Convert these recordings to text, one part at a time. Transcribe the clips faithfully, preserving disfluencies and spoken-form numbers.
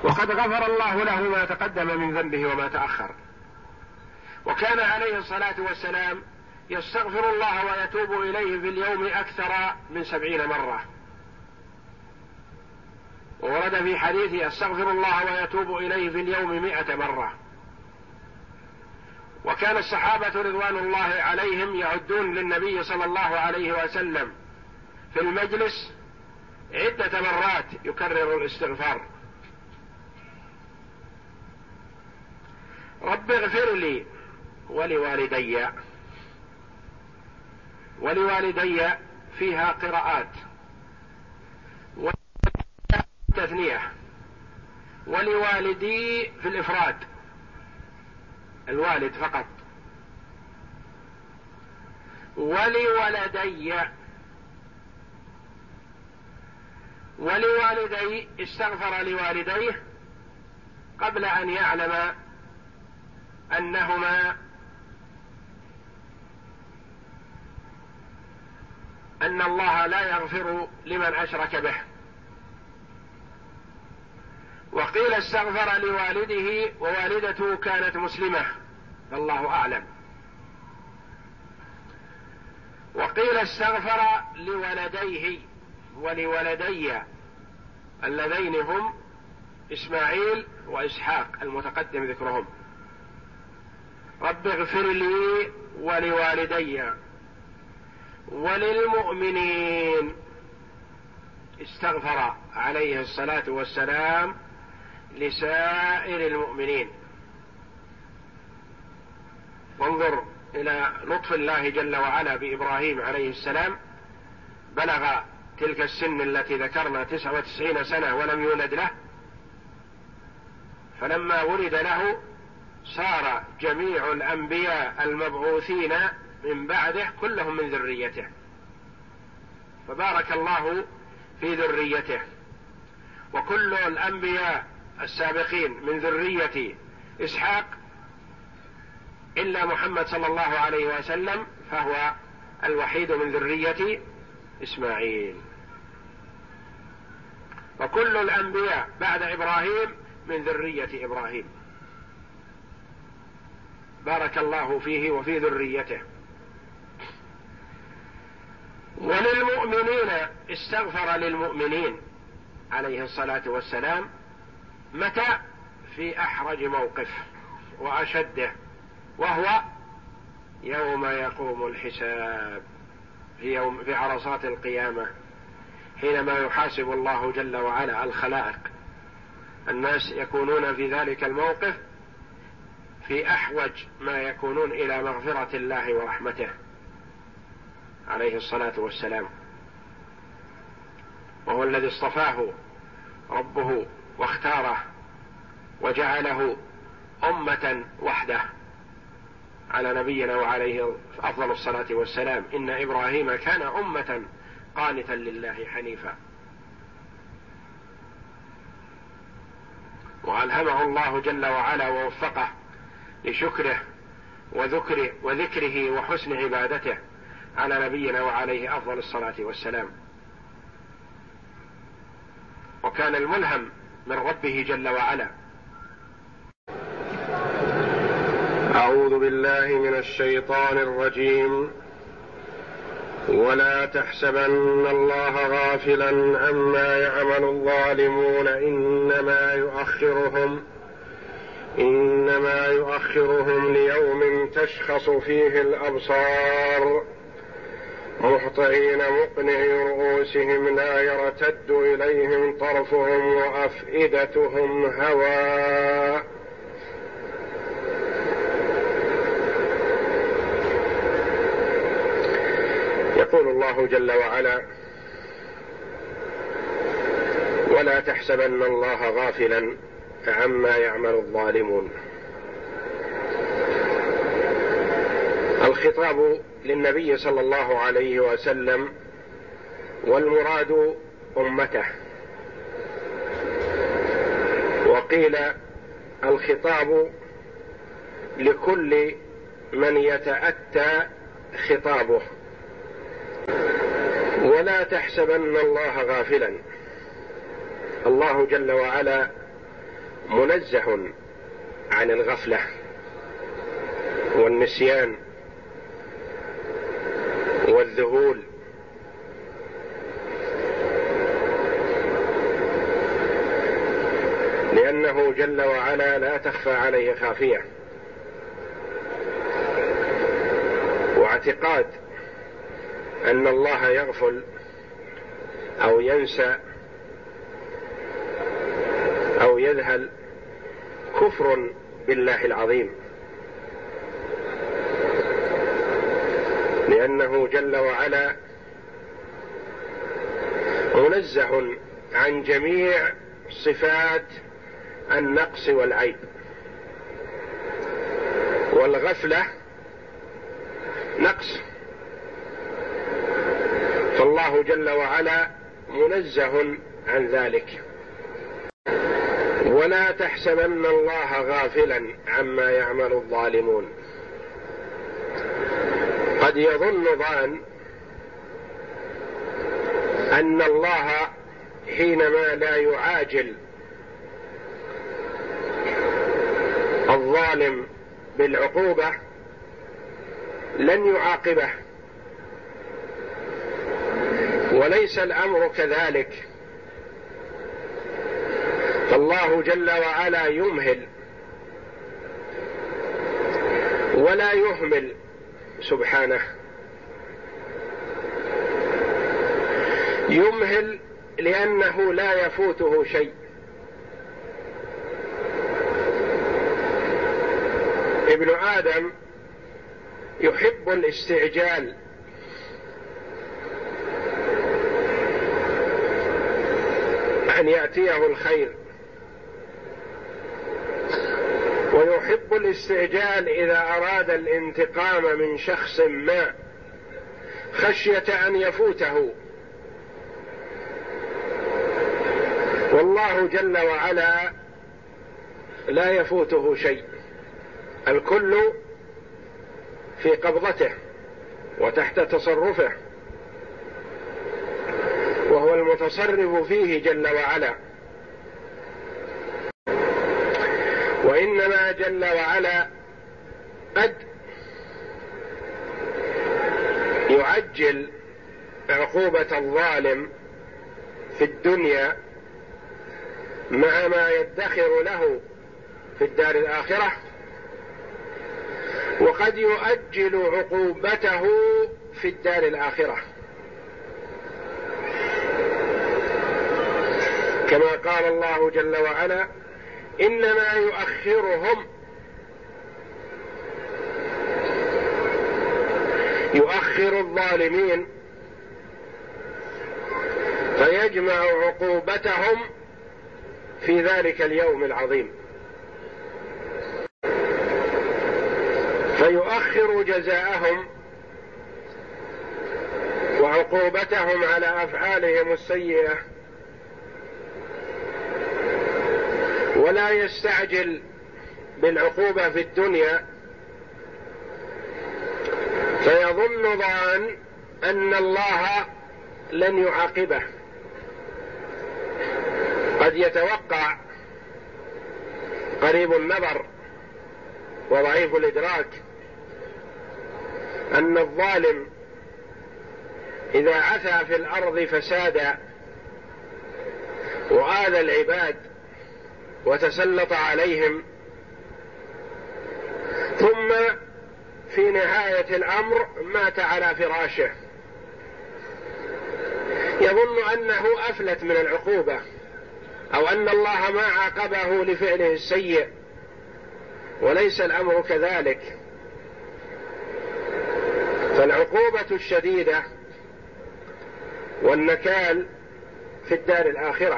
وقد غفر الله له ما تقدم من ذنبه وما تأخر. وكان عليه الصلاة والسلام يستغفر الله ويتوب إليه في اليوم أكثر من سبعين مرة، وورد في حديث يستغفر الله ويتوب إليه في اليوم مئة مرة. وكان الصحابة رضوان الله عليهم يعدون للنبي صلى الله عليه وسلم في المجلس عدة مرات يكرر الاستغفار. رب اغفر لي ولوالدي، ولوالدي فيها قراءات والتثنية، ولوالدي في الإفراد الوالد فقط، ولولدي. ولوالدي استغفر لوالديه قبل أن يعلم أنهما أن الله لا يغفر لمن أشرك به. وقيل استغفر لوالده ووالدته كانت مسلمة فالله أعلم. وقيل استغفر لولديه ولولدي اللذين هم إسماعيل وإسحاق المتقدم ذكرهم. رب اغفر لي ولوالدي وللمؤمنين. استغفر عليه الصلاة والسلام لسائر المؤمنين. وانظر إلى لطف الله جل وعلا بإبراهيم عليه السلام، بلغ تلك السن التي ذكرنا تسعة وتسعين سنة ولم يولد له، فلما ولد له صار جميع الأنبياء المبعوثين من بعده كلهم من ذريته، فبارك الله في ذريته. وكل الأنبياء السابقين من ذرية إسحاق إلا محمد صلى الله عليه وسلم فهو الوحيد من ذرية إسماعيل. وكل الأنبياء بعد إبراهيم من ذرية إبراهيم، بارك الله فيه وفي ذريته. وللمؤمنين استغفر للمؤمنين عليه الصلاة والسلام. متى؟ في أحرج موقف وأشده، وهو يوم يقوم الحساب، في يوم في عرصات القيامة، حينما يحاسب الله جل وعلا الخلائق. الناس يكونون في ذلك الموقف في أحوج ما يكونون إلى مغفرة الله ورحمته عليه الصلاة والسلام، وهو الذي اصطفاه ربه واختاره وجعله أمة وحده على نبينا وعليه أفضل الصلاة والسلام. إن إبراهيم كان أمة قانتا لله حنيفا. وألهمه الله جل وعلا ووفقه لشكره وذكره, وذكره وحسن عبادته على نبينا وعليه أفضل الصلاة والسلام. وكان الملهم من ربه جل وعلا. أعوذ بالله من الشيطان الرجيم. ولا تحسبن الله غافلا عما يعمل الظالمون إنما يؤخرهم إنما يؤخرهم ليوم تشخص فيه الأبصار مهطعين مقنعي رؤوسهم لا يرتد إليهم طرفهم وأفئدتهم هواء. يقول الله جل وعلا: ولا تحسبن الله غافلا عما يعمل الظالمون. الخطاب للنبي صلى الله عليه وسلم، والمراد أمته. وقيل الخطاب لكل من يتأتى خطابه. ولا تحسبن الله غافلا، الله جل وعلا منزه عن الغفلة والنسيان والذهول، لأنه جل وعلا لا تخفى عليه خافية. واعتقاد أن الله يغفل أو ينسى أو يذهل كفر بالله العظيم، لأنه جل وعلا منزه عن جميع صفات النقص والعيب، والغفلة نقص، فالله جل وعلا منزه عن ذلك. ولا تحسبن الله غافلا عما يعمل الظالمون. قد يظن ظان أن الله حينما لا يعاجل الظالم بالعقوبة لن يعاقبه، وليس الأمر كذلك، فالله جل وعلا يمهل ولا يهمل سبحانه. يمهل لأنه لا يفوته شيء. ابن آدم يحب الاستعجال، أن يأتيه الخير، ويحب الاستعجال إذا أراد الانتقام من شخص ما خشية أن يفوته. والله جل وعلا لا يفوته شيء، الكل في قبضته وتحت تصرفه، وهو المتصرف فيه جل وعلا. وإنما جل وعلا قد يعجل عقوبة الظالم في الدنيا مع ما يدخر له في الدار الآخرة، وقد يؤجل عقوبته في الدار الآخرة، كما قال الله جل وعلا: إنما يؤخرهم يؤخر الظالمين فيجمع عقوبتهم في ذلك اليوم العظيم، فيؤخر جزاءهم وعقوبتهم على أفعالهم السيئة، ولا يستعجل بالعقوبة في الدنيا، فيظن ظان أن الله لن يعاقبه. قد يتوقع قريب النظر وضعيف الإدراك أن الظالم إذا عثى في الأرض فسادا وآذى العباد وتسلط عليهم، ثم في نهاية الأمر مات على فراشه، يظن أنه أفلت من العقوبة، أو أن الله ما عاقبه لفعله السيء، وليس الأمر كذلك. فالعقوبة الشديدة والنكال في الدار الآخرة.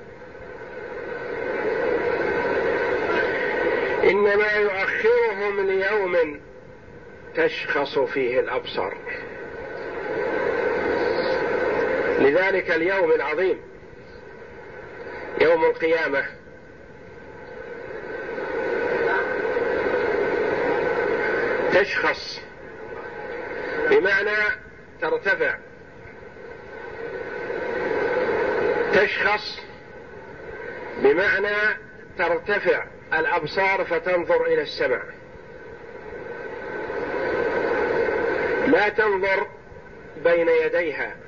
إنما يؤخرهم ليوم تشخص فيه الأبصار، لذلك اليوم العظيم يوم القيامة تشخص بمعنى ترتفع، تشخص بمعنى ترتفع الأبصار فتنظر إلى السماء، لا تنظر بين يديها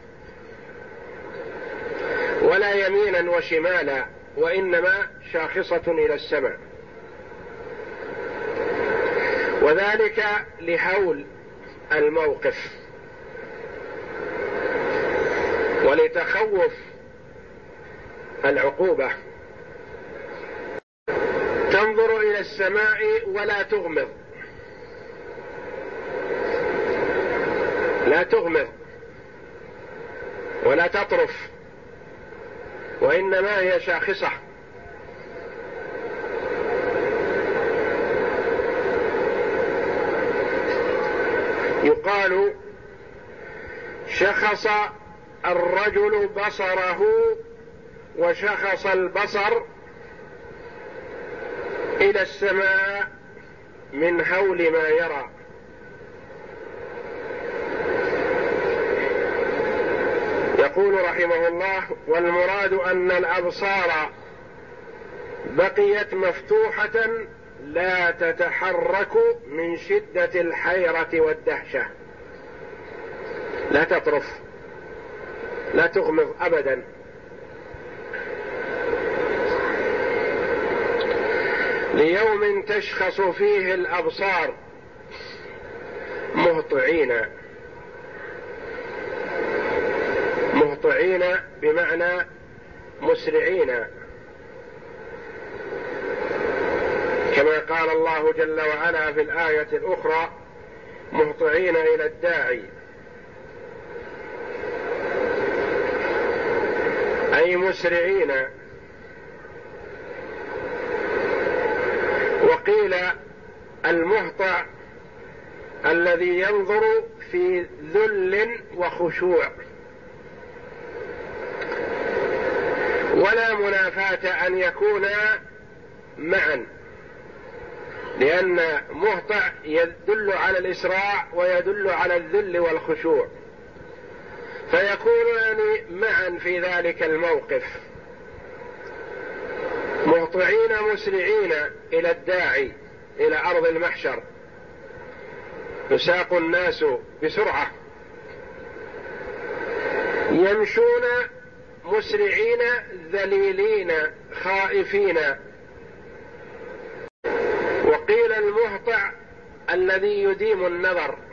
ولا يمينا وشمالا، وإنما شاخصة إلى السماء، وذلك لهول الموقف ولتخوف العقوبة. تنظر إلى السماء ولا تغمض، لا تغمض ولا تطرف، وإنما هي شاخصة. يقال شخص الرجل بصره وشخص البصر إلى السماء من هول ما يرى. يقول رحمه الله: والمراد أن الأبصار بقيت مفتوحة لا تتحرك من شدة الحيرة والدهشة، لا تطرف لا تغمض أبدا. ليوم تشخص فيه الأبصار مهطعين، مهطعين بمعنى مسرعين، كما قال الله جل وعلا في الآية الأخرى: مهطعين إلى الداعي، أي مسرعين. وقيل المهطع الذي ينظر في ذل وخشوع، ولا منافاة أن يكونا معا، لأن مهطع يدل على الإسراع ويدل على الذل والخشوع، فيكونان معا في ذلك الموقف، مهطعين مسرعين إلى الداعي، إلى أرض المحشر. يساق الناس بسرعة، يمشون مسرعين ذليلين خائفين. وقيل المهطع الذي يديم النظر،